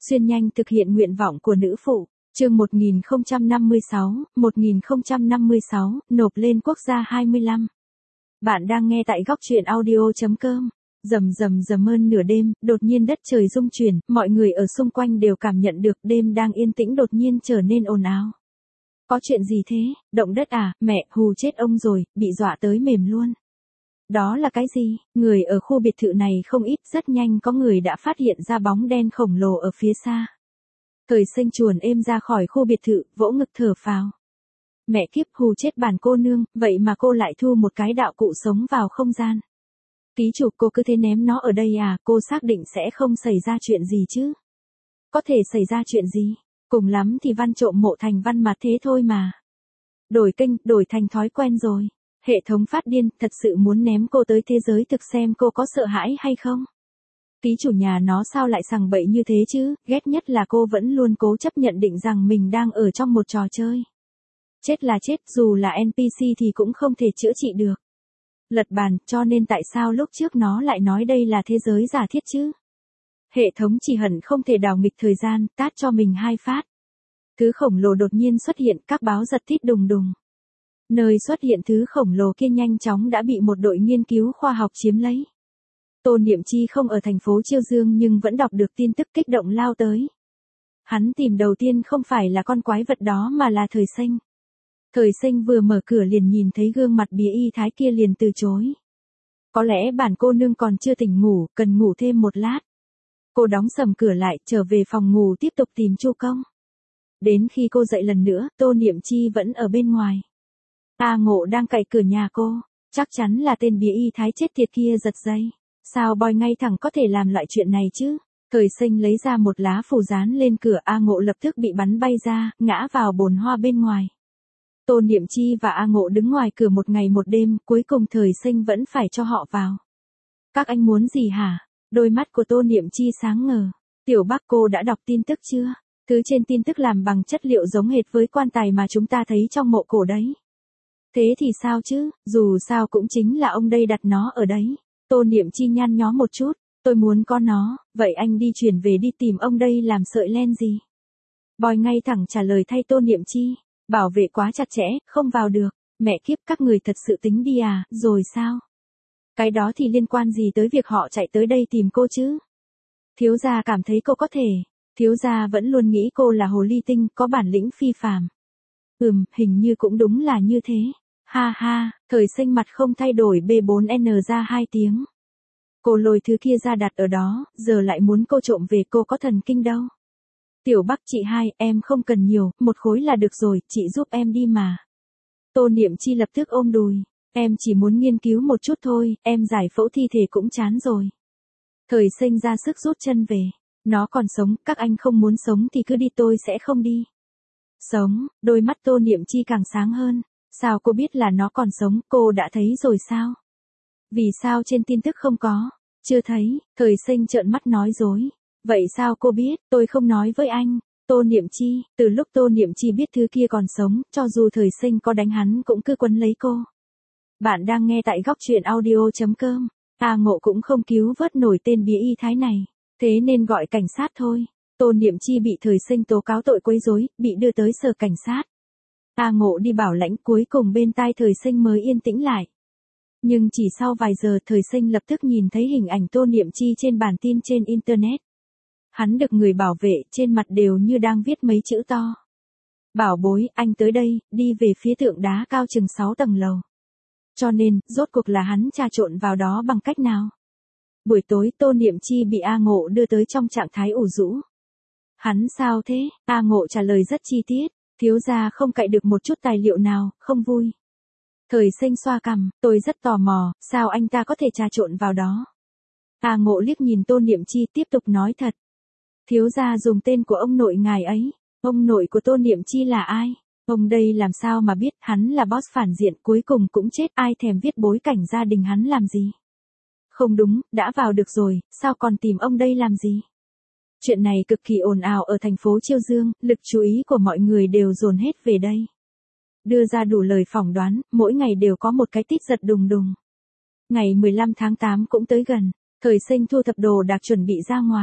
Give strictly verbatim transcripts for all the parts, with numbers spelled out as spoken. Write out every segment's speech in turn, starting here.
Xuyên nhanh thực hiện nguyện vọng của nữ phụ. Chương một nghìn không trăm năm mươi sáu, một nghìn không trăm năm mươi sáu, nộp lên quốc gia hai mươi lăm. Bạn đang nghe tại góc truyện audio chấm com. Rầm rầm rầm ơn nửa đêm, đột nhiên đất trời rung chuyển, mọi người ở xung quanh đều cảm nhận được đêm đang yên tĩnh đột nhiên trở nên ồn ào. Có chuyện gì thế? Động đất à? Mẹ, hù chết ông rồi, bị dọa tới mềm luôn. Đó là cái gì? Người ở khu biệt thự này không ít, rất nhanh có người đã phát hiện ra bóng đen khổng lồ ở phía xa. Thời Sinh chuồn êm ra khỏi khu biệt thự, vỗ ngực thở phào. Mẹ kiếp, hù chết bản cô nương, vậy mà cô lại thu một cái đạo cụ sống vào không gian. Ký chủ, cô cứ thế ném nó ở đây à? Cô xác định sẽ không xảy ra chuyện gì chứ? Có thể xảy ra chuyện gì? Cùng lắm thì văn trộm mộ thành văn mà thế thôi mà. Đổi kênh, đổi thành thói quen rồi. Hệ thống phát điên, thật sự muốn ném cô tới thế giới thực xem cô có sợ hãi hay không? Ký chủ nhà nó sao lại sằng bậy như thế chứ? Ghét nhất là cô vẫn luôn cố chấp nhận định rằng mình đang ở trong một trò chơi. Chết là chết, dù là en pê xê thì cũng không thể chữa trị được. Lật bàn, cho nên tại sao lúc trước nó lại nói đây là thế giới giả thiết chứ? Hệ thống chỉ hận không thể đảo nghịch thời gian, tát cho mình hai phát. Thứ khổng lồ đột nhiên xuất hiện, các báo giật tít đùng đùng. Nơi xuất hiện thứ khổng lồ kia nhanh chóng đã bị một đội nghiên cứu khoa học chiếm lấy. Tô Niệm Chi không ở thành phố Chiêu Dương nhưng vẫn đọc được tin tức kích động lao tới. Hắn tìm đầu tiên không phải là con quái vật đó mà là Thời Sinh. Thời Sinh vừa mở cửa liền nhìn thấy gương mặt bía y thái kia liền từ chối. Có lẽ bản cô nương còn chưa tỉnh ngủ, cần ngủ thêm một lát. Cô đóng sầm cửa lại, trở về phòng ngủ tiếp tục tìm Chu Công. Đến khi cô dậy lần nữa, Tô Niệm Chi vẫn ở bên ngoài. A Ngộ đang cạy cửa nhà cô, chắc chắn là tên bía y thái chết tiệt kia giật dây. Sao boy ngay thẳng có thể làm loại chuyện này chứ? Thời Sinh lấy ra một lá phù dán lên cửa, A Ngộ lập tức bị bắn bay ra, ngã vào bồn hoa bên ngoài. Tô Niệm Chi và A Ngộ đứng ngoài cửa một ngày một đêm, cuối cùng Thời Sinh vẫn phải cho họ vào. Các anh muốn gì hả? Đôi mắt của Tô Niệm Chi sáng ngời. Tiểu Bắc, cô đã đọc tin tức chưa? Thứ trên tin tức làm bằng chất liệu giống hệt với quan tài mà chúng ta thấy trong mộ cổ đấy. Thế thì sao chứ, dù sao cũng chính là ông đây đặt nó ở đấy. Tô Niệm Chi nhăn nhó một chút, tôi muốn có nó, vậy anh đi chuyển về đi tìm ông đây làm sợi len gì? Boy ngay thẳng trả lời thay Tô Niệm Chi, bảo vệ quá chặt chẽ, không vào được. Mẹ kiếp, các người thật sự tính đi à, rồi sao? Cái đó thì liên quan gì tới việc họ chạy tới đây tìm cô chứ? Thiếu gia cảm thấy cô có thể, thiếu gia vẫn luôn nghĩ cô là hồ ly tinh, có bản lĩnh phi phàm. Ừm, hình như cũng đúng là như thế. Ha ha, Thời Sinh mặt không thay đổi B bốn N ra hai tiếng. Cô lôi thứ kia ra đặt ở đó, giờ lại muốn cô trộm về, cô có thần kinh đâu. Tiểu Bắc, chị hai, em không cần nhiều, một khối là được rồi, chị giúp em đi mà. Tô Niệm Chi lập tức ôm đùi, em chỉ muốn nghiên cứu một chút thôi, em giải phẫu thi thể cũng chán rồi. Thời Sinh ra sức rút chân về, nó còn sống, các anh không muốn sống thì cứ đi, tôi sẽ không đi. Sống, đôi mắt Tô Niệm Chi càng sáng hơn. Sao cô biết là nó còn sống, cô đã thấy rồi sao? Vì sao trên tin tức không có? Chưa thấy, Thời Sinh trợn mắt nói dối. Vậy sao cô biết, tôi không nói với anh. Tô Niệm Chi, từ lúc Tô Niệm Chi biết thứ kia còn sống, cho dù Thời Sinh có đánh hắn cũng cứ quấn lấy cô. Bạn đang nghe tại góc truyện audio chấm com. A Ngộ cũng không cứu vớt nổi tên bía y thái này, thế nên gọi cảnh sát thôi. Tô Niệm Chi bị Thời Sinh tố cáo tội quấy rối, bị đưa tới sở cảnh sát. A Ngộ đi bảo lãnh, cuối cùng bên tai Thời Sinh mới yên tĩnh lại. Nhưng chỉ sau vài giờ Thời Sinh lập tức nhìn thấy hình ảnh Tô Niệm Chi trên bản tin trên Internet. Hắn được người bảo vệ, trên mặt đều như đang viết mấy chữ to. Bảo bối, anh tới đây, đi về phía tượng đá cao chừng sáu tầng lầu. Cho nên, rốt cuộc là hắn trà trộn vào đó bằng cách nào? Buổi tối Tô Niệm Chi bị A Ngộ đưa tới trong trạng thái ủ rũ. Hắn sao thế? A Ngộ trả lời rất chi tiết. Thiếu gia không cậy được một chút tài liệu nào, không vui. Thời Sinh xoa cằm, tôi rất tò mò, sao anh ta có thể trà trộn vào đó? A Ngộ liếc nhìn Tô Niệm Chi tiếp tục nói thật. Thiếu gia dùng tên của ông nội ngài ấy. Ông nội của Tô Niệm Chi là ai? Ông đây làm sao mà biết, hắn là boss phản diện, cuối cùng cũng chết, ai thèm viết bối cảnh gia đình hắn làm gì? Không đúng, đã vào được rồi, sao còn tìm ông đây làm gì? Chuyện này cực kỳ ồn ào ở thành phố Chiêu Dương, lực chú ý của mọi người đều dồn hết về đây. Đưa ra đủ lời phỏng đoán, mỗi ngày đều có một cái tít giật đùng đùng. Ngày mười lăm tháng tám cũng tới gần, Thời Sinh thu thập đồ đạc chuẩn bị ra ngoài.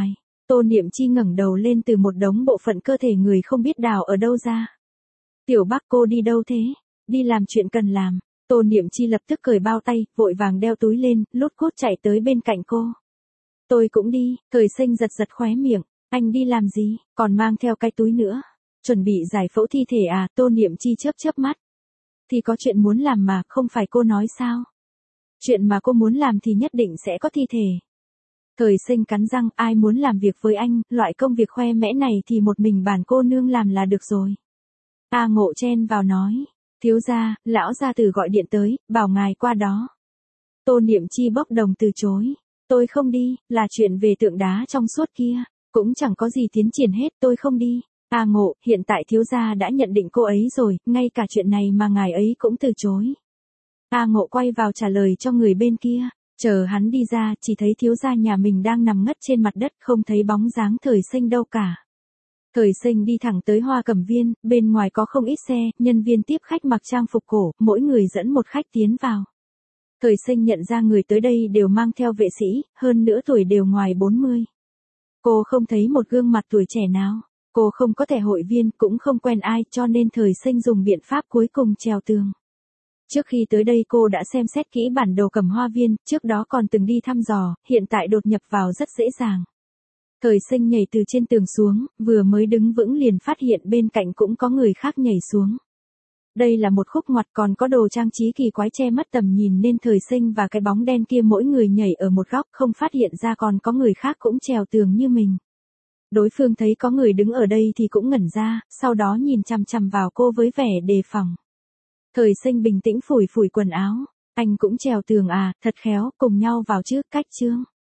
Tô Niệm Chi ngẩng đầu lên từ một đống bộ phận cơ thể người không biết đào ở đâu ra. Tiểu Bắc cô đi đâu thế? Đi làm chuyện cần làm. Tô Niệm Chi lập tức cởi bao tay, vội vàng đeo túi lên, lút cút chạy tới bên cạnh cô. Tôi cũng đi, Thời Sinh giật giật khóe miệng, anh đi làm gì, còn mang theo cái túi nữa. Chuẩn bị giải phẫu thi thể à, Tô Niệm Chi chớp chớp mắt. Thì có chuyện muốn làm mà, không phải cô nói sao? Chuyện mà cô muốn làm thì nhất định sẽ có thi thể. Thời Sinh cắn răng, ai muốn làm việc với anh, loại công việc khoe mẽ này thì một mình bản cô nương làm là được rồi. A Ngộ chen vào nói, thiếu gia, lão gia tử gọi điện tới, bảo ngài qua đó. Tô Niệm Chi bốc đồng từ chối, tôi không đi, là chuyện về tượng đá trong suốt kia, cũng chẳng có gì tiến triển hết, tôi không đi. A Ngộ, hiện tại thiếu gia đã nhận định cô ấy rồi, ngay cả chuyện này mà ngài ấy cũng từ chối. A Ngộ quay vào trả lời cho người bên kia, chờ hắn đi ra, chỉ thấy thiếu gia nhà mình đang nằm ngất trên mặt đất, không thấy bóng dáng Thời Sinh đâu cả. Thời Sinh đi thẳng tới Hoa Cẩm Viên, bên ngoài có không ít xe, nhân viên tiếp khách mặc trang phục cổ, mỗi người dẫn một khách tiến vào. Thời Sinh nhận ra người tới đây đều mang theo vệ sĩ, hơn nữa tuổi đều ngoài bốn mươi. Cô không thấy một gương mặt tuổi trẻ nào. Cô không có thẻ hội viên, cũng không quen ai, cho nên Thời Sinh dùng biện pháp cuối cùng trèo tường. Trước khi tới đây cô đã xem xét kỹ bản đồ Cẩm Hoa Viên, trước đó còn từng đi thăm dò, hiện tại đột nhập vào rất dễ dàng. Thời Sinh nhảy từ trên tường xuống, vừa mới đứng vững liền phát hiện bên cạnh cũng có người khác nhảy xuống. Đây là một khúc ngoặt, còn có đồ trang trí kỳ quái che mất tầm nhìn nên Thời Sinh và cái bóng đen kia mỗi người nhảy ở một góc, không phát hiện ra còn có người khác cũng trèo tường như mình. Đối phương thấy có người đứng ở đây thì cũng ngẩn ra, sau đó nhìn chằm chằm vào cô với vẻ đề phòng. Thời Sinh bình tĩnh phủi phủi quần áo, anh cũng trèo tường à, thật khéo, cùng nhau vào trước, cách chương.